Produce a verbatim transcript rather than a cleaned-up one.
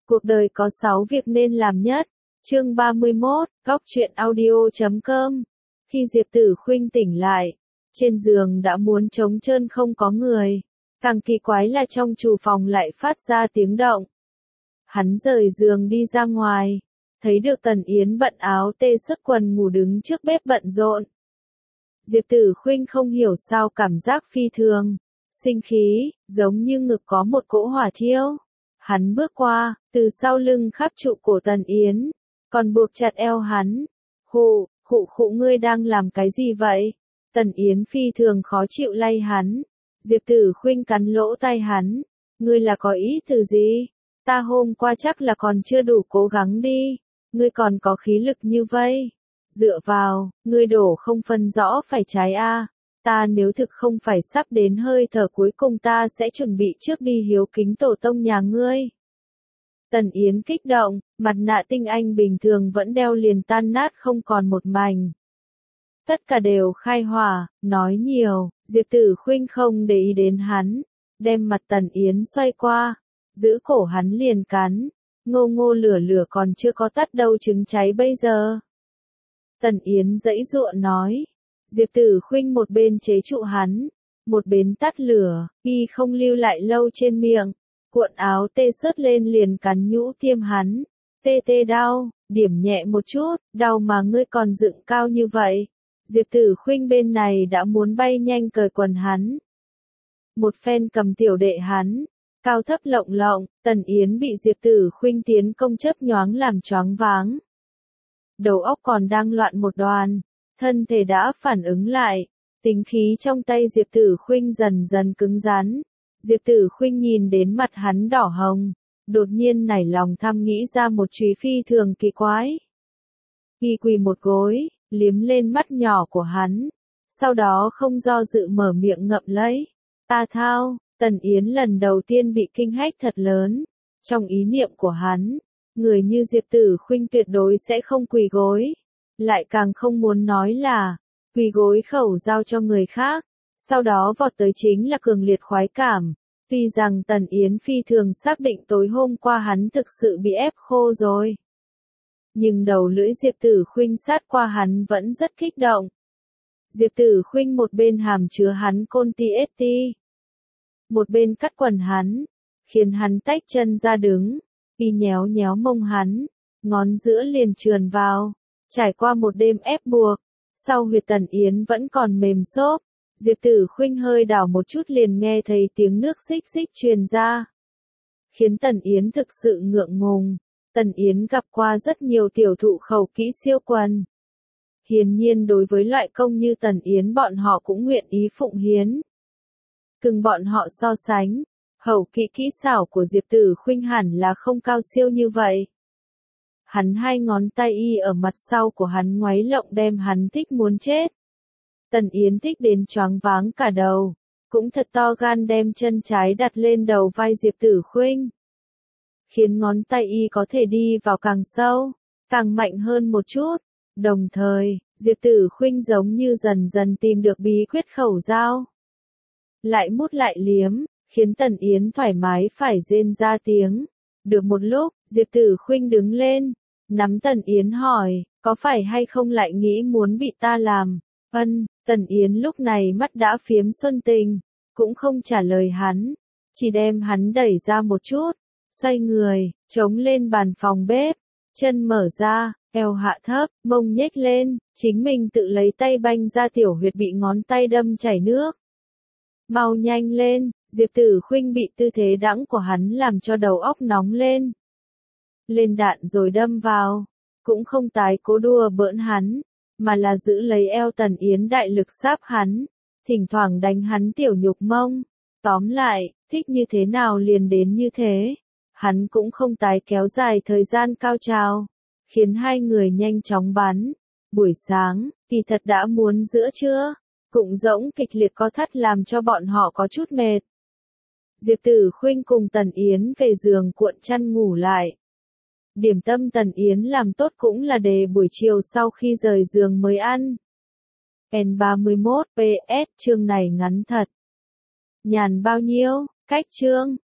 Cuộc đời có sáu việc nên làm nhất. Chương ba mươi mốt, góc truyện audio chấm com. Khi Diệp Tử Khuynh tỉnh lại, trên giường đã muốn trống trơn không có người. Càng kỳ quái là trong chủ phòng lại phát ra tiếng động. Hắn rời giường đi ra ngoài, thấy được Tần Yến bận áo tê sức quần ngủ đứng trước bếp bận rộn. Diệp Tử Khuynh không hiểu sao cảm giác phi thường, sinh khí, giống như ngực có một cỗ hỏa thiêu. Hắn bước qua, từ sau lưng khắp trụ cổ Tần Yến, còn buộc chặt eo hắn. Khụ, khụ khụ ngươi đang làm cái gì vậy? Tần Yến phi thường khó chịu lay hắn. Diệp Tử Khuynh cắn lỗ tai hắn. Ngươi là có ý từ gì? Ta hôm qua chắc là còn chưa đủ cố gắng đi. Ngươi còn có khí lực như vậy. Dựa vào, ngươi đổ không phân rõ phải trái a. À. Ta nếu thực không phải sắp đến hơi thở cuối cùng ta sẽ chuẩn bị trước đi hiếu kính tổ tông nhà ngươi. Tần Yến kích động, mặt nạ tinh anh bình thường vẫn đeo liền tan nát không còn một mảnh. Tất cả đều khai hỏa, nói nhiều, Diệp Tử Khuynh không để ý đến hắn, đem mặt Tần Yến xoay qua, giữ cổ hắn liền cắn, ngô ngô lửa lửa còn chưa có tắt đâu trứng cháy bây giờ. Tần Yến giãy giụa nói, Diệp Tử Khuynh một bên chế trụ hắn, một bên tắt lửa, y không lưu lại lâu trên miệng, cuộn áo tê sớt lên liền cắn nhũ tiêm hắn, tê tê đau, điểm nhẹ một chút, đau mà ngươi còn dựng cao như vậy. Diệp Tử Khuynh bên này đã muốn bay nhanh cởi quần hắn. Một phen cầm tiểu đệ hắn, cao thấp lộng lộng, Tần Yến bị Diệp Tử Khuynh tiến công chớp nhoáng làm choáng váng. Đầu óc còn đang loạn một đoàn, thân thể đã phản ứng lại, tính khí trong tay Diệp Tử Khuynh dần dần cứng rắn. Diệp Tử Khuynh nhìn đến mặt hắn đỏ hồng, đột nhiên nảy lòng tham nghĩ ra một chúy phi thường kỳ quái. Y quỳ một gối, liếm lên mắt nhỏ của hắn, sau đó không do dự mở miệng ngậm lấy. Ta thao, Tần Yến lần đầu tiên bị kinh hách thật lớn. Trong ý niệm của hắn, người như Diệp Tử Khuynh tuyệt đối sẽ không quỳ gối, lại càng không muốn nói là quỳ gối khẩu giao cho người khác. Sau đó vọt tới chính là cường liệt khoái cảm. Tuy rằng Tần Yến phi thường xác định tối hôm qua hắn thực sự bị ép khô rồi, nhưng đầu lưỡi Diệp Tử Khuynh sát qua hắn vẫn rất kích động. Diệp Tử Khuynh một bên hàm chứa hắn côn ti ét ti, một bên cắt quần hắn, khiến hắn tách chân ra đứng, y nhéo nhéo mông hắn, ngón giữa liền trườn vào, trải qua một đêm ép buộc, sau huyệt Tần Yến vẫn còn mềm xốp. Diệp Tử Khuynh hơi đảo một chút liền nghe thấy tiếng nước xích xích truyền ra, khiến Tần Yến thực sự ngượng ngùng. Tần Yến gặp qua rất nhiều tiểu thụ khẩu kỹ siêu quần. Hiển nhiên đối với loại công như Tần Yến bọn họ cũng nguyện ý phụng hiến. Cùng bọn họ so sánh, hậu kỹ kỹ xảo của Diệp Tử Khuynh hẳn là không cao siêu như vậy. Hắn hai ngón tay y ở mặt sau của hắn ngoáy lộng đem hắn thích muốn chết. Tần Yến thích đến choáng váng cả đầu, cũng thật to gan đem chân trái đặt lên đầu vai Diệp Tử Khuynh, khiến ngón tay y có thể đi vào càng sâu, càng mạnh hơn một chút. Đồng thời, Diệp Tử Khuynh giống như dần dần tìm được bí quyết khẩu giao, lại mút lại liếm, khiến Tần Yến thoải mái phải rên ra tiếng. Được một lúc, Diệp Tử Khuynh đứng lên, nắm Tần Yến hỏi, có phải hay không lại nghĩ muốn bị ta làm? Ân, Tần Yến lúc này mắt đã phiếm xuân tình, cũng không trả lời hắn, chỉ đem hắn đẩy ra một chút, xoay người, chống lên bàn phòng bếp, chân mở ra, eo hạ thấp, mông nhếch lên, chính mình tự lấy tay banh ra tiểu huyệt bị ngón tay đâm chảy nước. Mau nhanh lên, Diệp Tử Khuynh bị tư thế đãng của hắn làm cho đầu óc nóng lên. Lên đạn rồi đâm vào, cũng không tái cố đùa bỡn hắn, mà là giữ lấy eo Tần Yến đại lực sáp hắn, thỉnh thoảng đánh hắn tiểu nhục mông. Tóm lại, thích như thế nào liền đến như thế. Hắn cũng không tái kéo dài thời gian cao trào, khiến hai người nhanh chóng bắn. Buổi sáng, kỳ thật đã muốn giữa trưa, cụng rỗng kịch liệt co thắt làm cho bọn họ có chút mệt. Diệp Tử Khuynh cùng Tần Yến về giường cuộn chăn ngủ lại. Điểm tâm Tần Yến làm tốt cũng là đề buổi chiều sau khi rời giường mới ăn. N ba mươi mốt P S chương này ngắn thật. Nhàn bao nhiêu, cách chương.